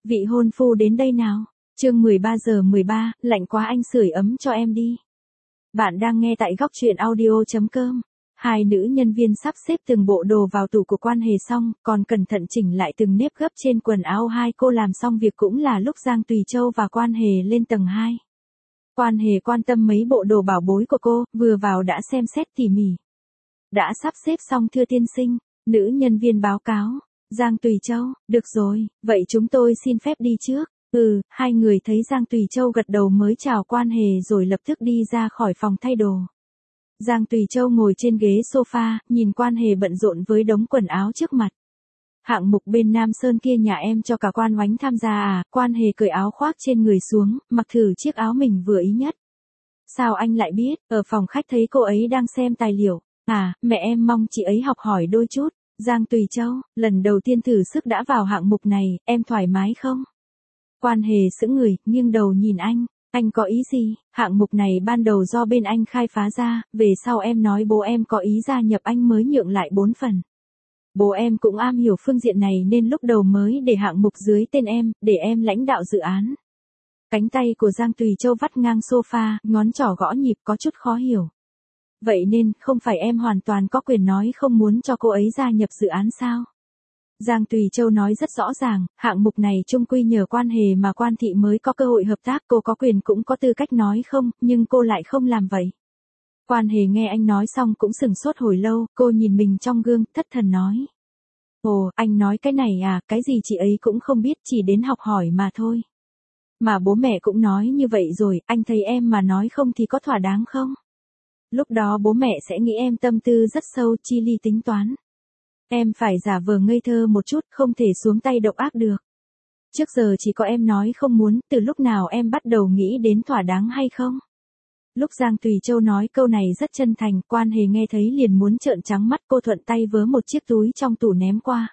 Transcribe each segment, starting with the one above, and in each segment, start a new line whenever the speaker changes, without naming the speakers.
Vị hôn phu đến đây nào. Chương 13:13, lạnh quá anh sưởi ấm cho em đi. Bạn đang nghe tại góc truyện audio.com. Hai nữ nhân viên sắp xếp từng bộ đồ vào tủ của Quan Hề xong, còn cẩn thận chỉnh lại từng nếp gấp trên quần áo. Hai cô làm xong việc cũng là lúc Giang Tùy Châu và Quan Hề lên tầng 2. Quan Hề quan tâm mấy bộ đồ bảo bối của cô, vừa vào đã xem xét tỉ mỉ. Đã sắp xếp xong thưa tiên sinh, nữ nhân viên báo cáo. Giang Tùy Châu, được rồi, vậy chúng tôi xin phép đi trước. Hai người thấy Giang Tùy Châu gật đầu mới chào Quan Hề rồi lập tức đi ra khỏi phòng thay đồ. Giang Tùy Châu ngồi trên ghế sofa, nhìn Quan Hề bận rộn với đống quần áo trước mặt. Hạng mục bên Nam Sơn kia nhà em cho cả Quan Oánh tham gia à? Quan Hề cởi áo khoác trên người xuống, mặc thử chiếc áo mình vừa ý nhất. Sao anh lại biết? Ở phòng khách thấy cô ấy đang xem tài liệu. À, mẹ em mong chị ấy học hỏi đôi chút. Giang Tùy Châu, lần đầu tiên thử sức đã vào hạng mục này, em thoải mái không? Quan Hề sững người, nghiêng đầu nhìn anh có ý gì? Hạng mục này ban đầu do bên anh khai phá ra, về sau em nói bố em có ý gia nhập anh mới nhượng lại 4 phần. Bố em cũng am hiểu phương diện này nên lúc đầu mới để hạng mục dưới tên em, để em lãnh đạo dự án. Cánh tay của Giang Tùy Châu vắt ngang sofa, ngón trỏ gõ nhịp có chút khó hiểu. Vậy nên, không phải em hoàn toàn có quyền nói không muốn cho cô ấy gia nhập dự án sao? Giang Tùy Châu nói rất rõ ràng, hạng mục này chung quy nhờ Quan Hề mà Quan thị mới có cơ hội hợp tác, cô có quyền cũng có tư cách nói không, nhưng cô lại không làm vậy. Quan Hề nghe anh nói xong cũng sửng sốt hồi lâu, cô nhìn mình trong gương, thất thần nói. Ồ, anh nói cái này à, cái gì chị ấy cũng không biết, chỉ đến học hỏi mà thôi. Mà bố mẹ cũng nói như vậy rồi, anh thấy em mà nói không thì có thỏa đáng không? Lúc đó bố mẹ sẽ nghĩ em tâm tư rất sâu, chi ly tính toán. Em phải giả vờ ngây thơ một chút, không thể xuống tay độc ác được. Trước giờ chỉ có em nói không muốn, từ lúc nào em bắt đầu nghĩ đến thỏa đáng hay không? Lúc Giang Tùy Châu nói câu này rất chân thành, Quan Hề nghe thấy liền muốn trợn trắng mắt, cô thuận tay vớ một chiếc túi trong tủ ném qua.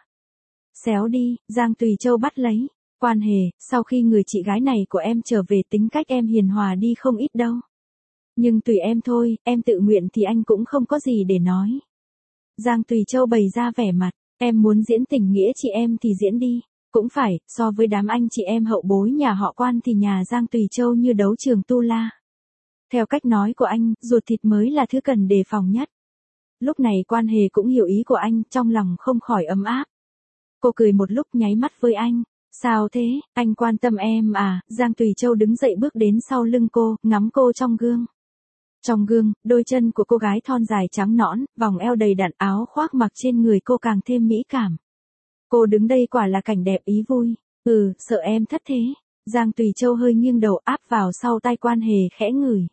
Xéo đi, Giang Tùy Châu bắt lấy. Quan Hề, sau khi người chị gái này của em trở về tính cách em hiền hòa đi không ít đâu. Nhưng tùy em thôi, em tự nguyện thì anh cũng không có gì để nói. Giang Tùy Châu bày ra vẻ mặt, em muốn diễn tình nghĩa chị em thì diễn đi. Cũng phải, so với đám anh chị em hậu bối nhà họ Quan thì nhà Giang Tùy Châu như đấu trường tu la. Theo cách nói của anh, ruột thịt mới là thứ cần đề phòng nhất. Lúc này Quan Hề cũng hiểu ý của anh, trong lòng không khỏi ấm áp. Cô cười một lúc nháy mắt với anh. Sao thế, anh quan tâm em à? Giang Tùy Châu đứng dậy bước đến sau lưng cô, ngắm cô trong gương. Trong gương, đôi chân của cô gái thon dài trắng nõn, vòng eo đầy đặn, áo khoác mặc trên người cô càng thêm mỹ cảm. Cô đứng đây quả là cảnh đẹp ý vui. Sợ em thất thế. Giang Tùy Châu hơi nghiêng đầu áp vào sau tai Quan Hề khẽ ngửi.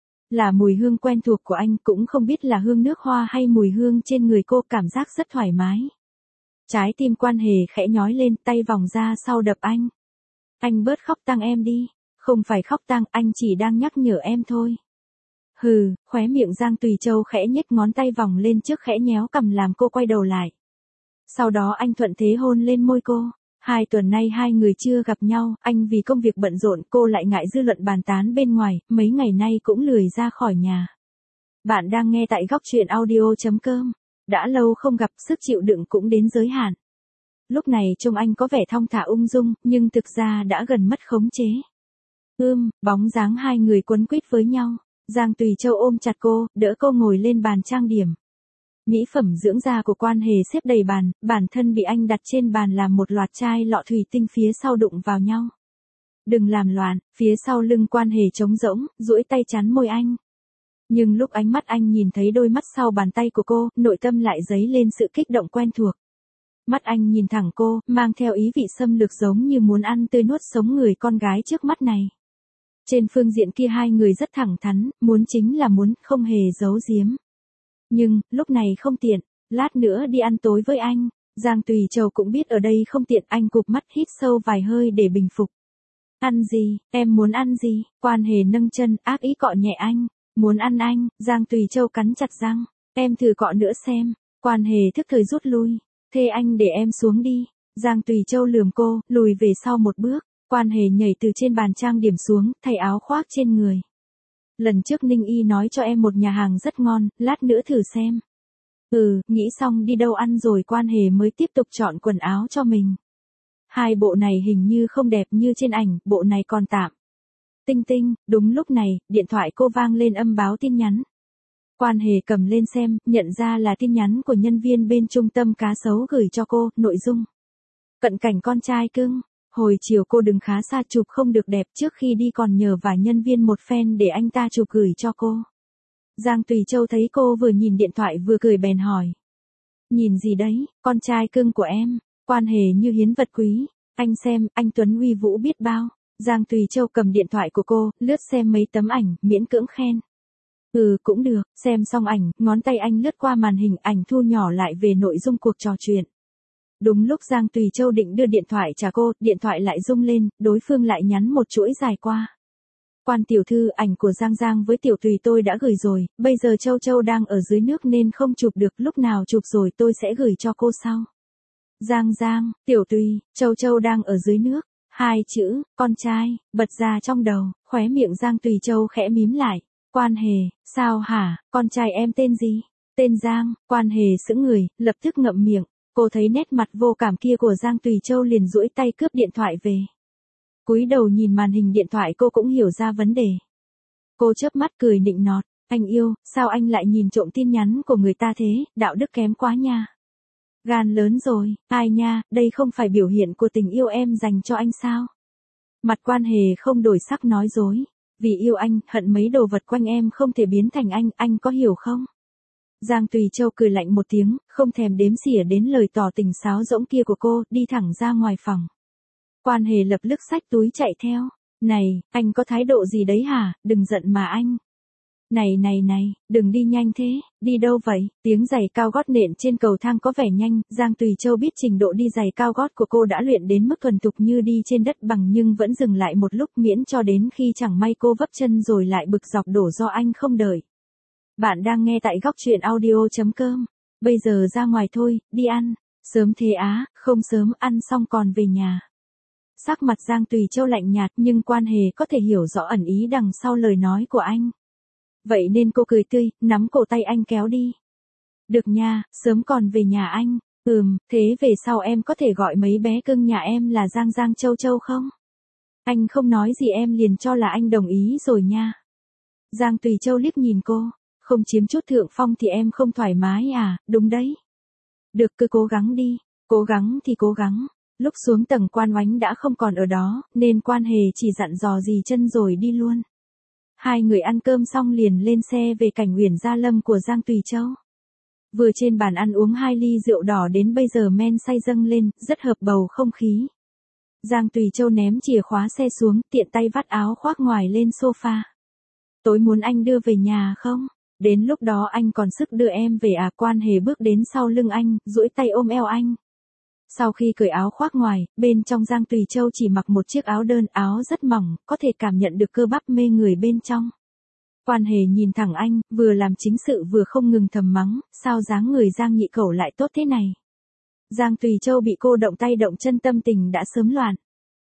Là mùi hương quen thuộc của anh, cũng không biết là hương nước hoa hay mùi hương trên người cô, cảm giác rất thoải mái. Trái tim Quan Hề khẽ nhói lên, tay vòng ra sau đập anh. Anh bớt khóc tang em đi. Không phải khóc tang, anh chỉ đang nhắc nhở em thôi. Khóe miệng Giang Tùy Châu khẽ nhếch ngón tay vòng lên trước khẽ nhéo cằm làm cô quay đầu lại. Sau đó anh thuận thế hôn lên môi cô. 2 tuần nay hai người chưa gặp nhau, anh vì công việc bận rộn, cô lại ngại dư luận bàn tán bên ngoài, mấy ngày nay cũng lười ra khỏi nhà. Bạn đang nghe tại góc truyện audio.com. Đã lâu không gặp, sức chịu đựng cũng đến giới hạn. Lúc này trông anh có vẻ thong thả ung dung, nhưng thực ra đã gần mất khống chế. Bóng dáng hai người quấn quýt với nhau. Giang Tùy Châu ôm chặt cô, đỡ cô ngồi lên bàn trang điểm. Mỹ phẩm dưỡng da của Quan Hề xếp đầy bàn, bản thân bị anh đặt trên bàn làm một loạt chai lọ thủy tinh phía sau đụng vào nhau. Đừng làm loạn, phía sau lưng Quan Hề trống rỗng, duỗi tay chắn môi anh. Nhưng lúc ánh mắt anh nhìn thấy đôi mắt sau bàn tay của cô, nội tâm lại dấy lên sự kích động quen thuộc. Mắt anh nhìn thẳng cô, mang theo ý vị xâm lược giống như muốn ăn tươi nuốt sống người con gái trước mắt này. Trên phương diện kia hai người rất thẳng thắn, muốn chính là muốn, không hề giấu giếm. Nhưng, lúc này không tiện, lát nữa đi ăn tối với anh. Giang Tùy Châu cũng biết ở đây không tiện, anh cụp mắt hít sâu vài hơi để bình phục. Ăn gì, em muốn ăn gì? Quan Hề nâng chân, ác ý cọ nhẹ anh. Muốn ăn anh, Giang Tùy Châu cắn chặt răng. Em thử cọ nữa xem. Quan Hề thức thời rút lui. Thế anh để em xuống đi. Giang Tùy Châu lườm cô, lùi về sau một bước. Quan Hề nhảy từ trên bàn trang điểm xuống, thay áo khoác trên người. Lần trước Ninh Y nói cho em một nhà hàng rất ngon, lát nữa thử xem. Nghĩ xong đi đâu ăn rồi Quan Hề mới tiếp tục chọn quần áo cho mình. Hai bộ này hình như không đẹp như trên ảnh, bộ này còn tạm. Tinh tinh, đúng lúc này, điện thoại cô vang lên âm báo tin nhắn. Quan Hề cầm lên xem, nhận ra là tin nhắn của nhân viên bên trung tâm cá sấu gửi cho cô, nội dung. Cận cảnh con trai cưng, hồi chiều cô đứng khá xa chụp không được đẹp, trước khi đi còn nhờ vài nhân viên một phen để anh ta chụp gửi cho cô. Giang Tùy Châu thấy cô vừa nhìn điện thoại vừa cười bèn hỏi. Nhìn gì đấy, con trai cưng của em? Quan Hề như hiến vật quý. Anh xem, anh Tuấn uy vũ biết bao. Giang Tùy Châu cầm điện thoại của cô, lướt xem mấy tấm ảnh, miễn cưỡng khen. Cũng được, xem xong ảnh, ngón tay anh lướt qua màn hình ảnh thu nhỏ lại về nội dung cuộc trò chuyện. Đúng lúc Giang Tùy Châu định đưa điện thoại trả cô, điện thoại lại rung lên, đối phương lại nhắn một chuỗi dài qua. Quan tiểu thư, ảnh của Giang Giang với tiểu Tùy tôi đã gửi rồi, bây giờ Châu Châu đang ở dưới nước nên không chụp được, lúc nào chụp rồi tôi sẽ gửi cho cô sau. Giang Giang, tiểu Tùy, Châu Châu đang ở dưới nước, hai chữ, con trai, bật ra trong đầu, khóe miệng Giang Tùy Châu khẽ mím lại. Quan Hề, sao hả, con trai em tên gì? Tên Giang. Quan Hề sững người, lập tức ngậm miệng. Cô thấy nét mặt vô cảm kia của Giang Tùy Châu liền duỗi tay cướp điện thoại về. Cúi đầu nhìn màn hình điện thoại cô cũng hiểu ra vấn đề. Cô chớp mắt cười nịnh nọt, anh yêu, sao anh lại nhìn trộm tin nhắn của người ta thế, đạo đức kém quá nha. Gan lớn rồi, ai nha, đây không phải biểu hiện của tình yêu em dành cho anh sao? Mặt Quan Hề không đổi sắc nói dối. Vì yêu anh, hận mấy đồ vật quanh em không thể biến thành anh có hiểu không? Giang Tùy Châu cười lạnh một tiếng, không thèm đếm xỉa đến lời tỏ tình sáo rỗng kia của cô, đi thẳng ra ngoài phòng. Quan Hề lập tức xách túi chạy theo. Này, anh có thái độ gì đấy hả, đừng giận mà anh. Này, đừng đi nhanh thế, đi đâu vậy? Tiếng giày cao gót nện trên cầu thang có vẻ nhanh, Giang Tùy Châu biết trình độ đi giày cao gót của cô đã luyện đến mức thuần thục như đi trên đất bằng nhưng vẫn dừng lại một lúc miễn cho đến khi chẳng may cô vấp chân rồi lại bực dọc đổ do anh không đợi. Bạn đang nghe tại góc truyện audio.com. Bây giờ ra ngoài thôi, đi ăn. Sớm thế á, không sớm ăn xong còn về nhà. Sắc mặt Giang Tùy Châu lạnh nhạt nhưng Quan Hề có thể hiểu rõ ẩn ý đằng sau lời nói của anh. Vậy nên cô cười tươi, nắm cổ tay anh kéo đi. Được nha, sớm còn về nhà anh. Thế về sau em có thể gọi mấy bé cưng nhà em là Giang Giang Châu Châu không? Anh không nói gì em liền cho là anh đồng ý rồi nha. Giang Tùy Châu liếc nhìn cô, không chiếm chút thượng phong thì em không thoải mái à, đúng đấy. Được, cứ cố gắng đi, cố gắng thì cố gắng. Lúc xuống tầng Quan Oánh đã không còn ở đó, nên Quan Hề chỉ dặn dò dì chân rồi đi luôn. Hai người ăn cơm xong liền lên xe về cảnh Uyển Gia Lâm của Giang Tùy Châu. Vừa trên bàn ăn uống 2 ly rượu đỏ đến bây giờ men say dâng lên, rất hợp bầu không khí. Giang Tùy Châu ném chìa khóa xe xuống, tiện tay vắt áo khoác ngoài lên sofa. Tối muốn anh đưa về nhà không? Đến lúc đó anh còn sức đưa em về à? Quan Hề bước đến sau lưng anh, duỗi tay ôm eo anh. Sau khi cởi áo khoác ngoài, bên trong Giang Tùy Châu chỉ mặc một chiếc áo đơn, áo rất mỏng, có thể cảm nhận được cơ bắp mê người bên trong. Quan Hề nhìn thẳng anh, vừa làm chính sự vừa không ngừng thầm mắng, sao dáng người Giang nhị cẩu lại tốt thế này. Giang Tùy Châu bị cô động tay động chân tâm tình đã sớm loạn.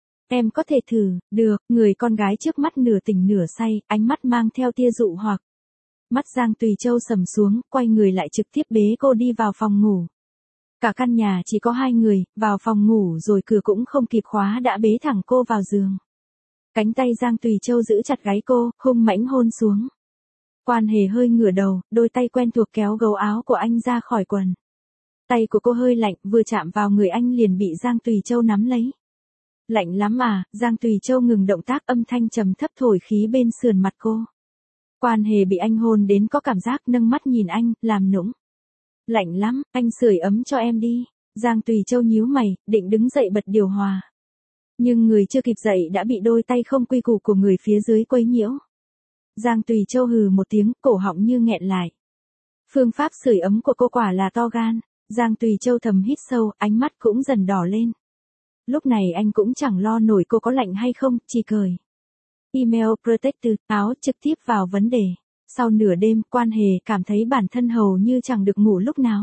Em có thể thử, được, người con gái trước mắt nửa tỉnh nửa say, ánh mắt mang theo tia dụ hoặc. Mắt Giang Tùy Châu sầm xuống, quay người lại trực tiếp bế cô đi vào phòng ngủ. Cả căn nhà chỉ có 2 người, vào phòng ngủ rồi cửa cũng không kịp khóa đã bế thẳng cô vào giường. Cánh tay Giang Tùy Châu giữ chặt gáy cô, hung mãnh hôn xuống. Quan Hề hơi ngửa đầu, đôi tay quen thuộc kéo gấu áo của anh ra khỏi quần. Tay của cô hơi lạnh, vừa chạm vào người anh liền bị Giang Tùy Châu nắm lấy. Lạnh lắm à? Giang Tùy Châu ngừng động tác, âm thanh trầm thấp thổi khí bên sườn mặt cô. Quan Hề bị anh hôn đến có cảm giác, nâng mắt nhìn anh, làm nũng. Lạnh lắm, anh sưởi ấm cho em đi. Giang Tùy Châu nhíu mày, định đứng dậy bật điều hòa. Nhưng người chưa kịp dậy đã bị đôi tay không quy củ của người phía dưới quấy nhiễu. Giang Tùy Châu hừ một tiếng, cổ họng như nghẹn lại. Phương pháp sưởi ấm của cô quả là to gan. Giang Tùy Châu thầm hít sâu, ánh mắt cũng dần đỏ lên. Lúc này anh cũng chẳng lo nổi cô có lạnh hay không, chỉ cười. Email Protector, áo trực tiếp vào vấn đề. Sau nửa đêm, Quan Hề cảm thấy bản thân hầu như chẳng được ngủ lúc nào.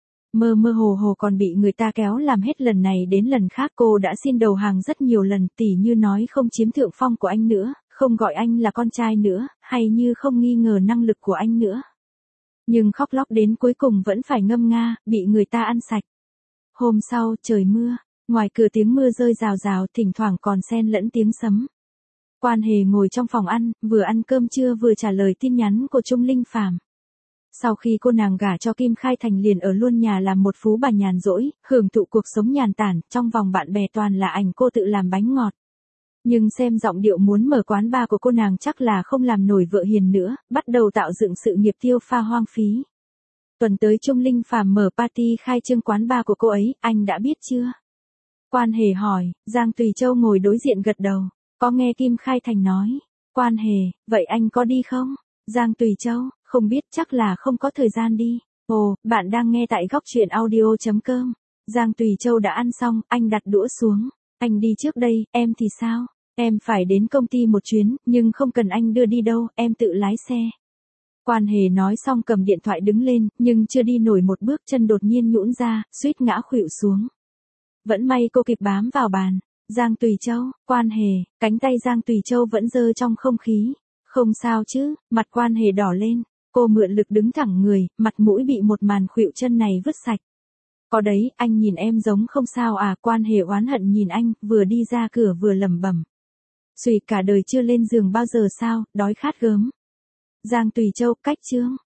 Mơ mơ hồ hồ còn bị người ta kéo làm hết lần này đến lần khác. Cô đã xin đầu hàng rất nhiều lần, tỉ như nói không chiếm thượng phong của anh nữa, không gọi anh là con trai nữa, hay như không nghi ngờ năng lực của anh nữa. Nhưng khóc lóc đến cuối cùng vẫn phải ngâm nga, bị người ta ăn sạch. Hôm sau, trời mưa. Ngoài cửa tiếng mưa rơi rào rào, thỉnh thoảng còn xen lẫn tiếng sấm. Quan Hề ngồi trong phòng ăn, vừa ăn cơm trưa vừa trả lời tin nhắn của Trung Linh Phàm. Sau khi cô nàng gả cho Kim Khai Thành liền ở luôn nhà làm một phú bà nhàn rỗi, hưởng thụ cuộc sống nhàn tản, trong vòng bạn bè toàn là ảnh cô tự làm bánh ngọt. Nhưng xem giọng điệu muốn mở quán bar của cô nàng chắc là không làm nổi vợ hiền nữa, bắt đầu tạo dựng sự nghiệp tiêu pha hoang phí. Tuần tới Trung Linh Phàm mở party khai trương quán bar của cô ấy, anh đã biết chưa? Quan Hề hỏi, Giang Tùy Châu ngồi đối diện gật đầu, có nghe Kim Khai Thành nói. Quan Hề, vậy anh có đi không? Giang Tùy Châu, không biết, chắc là không có thời gian đi. Ồ, bạn đang nghe tại góc truyện audio.com. Giang Tùy Châu đã ăn xong, anh đặt đũa xuống. Anh đi trước đây, em thì sao? Em phải đến công ty một chuyến, nhưng không cần anh đưa đi đâu, em tự lái xe. Quan Hề nói xong cầm điện thoại đứng lên, nhưng chưa đi nổi một bước chân đột nhiên nhũn ra, suýt ngã khuỵu xuống. Vẫn may cô kịp bám vào bàn. Giang Tùy Châu, Quan Hề, cánh tay Giang Tùy Châu vẫn giơ trong không khí. Không sao chứ, mặt Quan Hề đỏ lên, cô mượn lực đứng thẳng người, mặt mũi bị một màn khuỵu chân này vứt sạch. Có đấy, anh nhìn em giống không sao à? Quan Hề oán hận nhìn anh, vừa đi ra cửa vừa lẩm bẩm. Xùi, cả đời chưa lên giường bao giờ sao, đói khát gớm. Giang Tùy Châu, cách chương.